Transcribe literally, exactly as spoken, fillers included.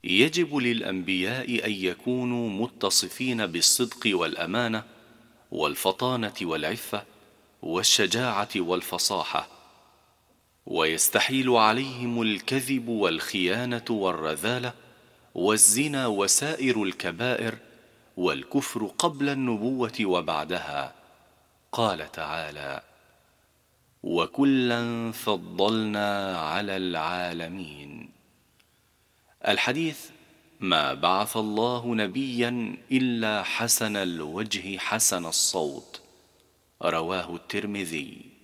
يجب للأنبياء أن يكونوا متصفين بالصدق والأمانة والفطانة والعفة والشجاعة والفصاحة، ويستحيل عليهم الكذب والخيانة والرذالة والزنا وسائر الكبائر والكفر قبل النبوة وبعدها. قال تعالى: وكلا فضلنا على العالمين. الحديث: ما بعث الله نبيا إلا حسن الوجه حسن الصوت. رواه الترمذي.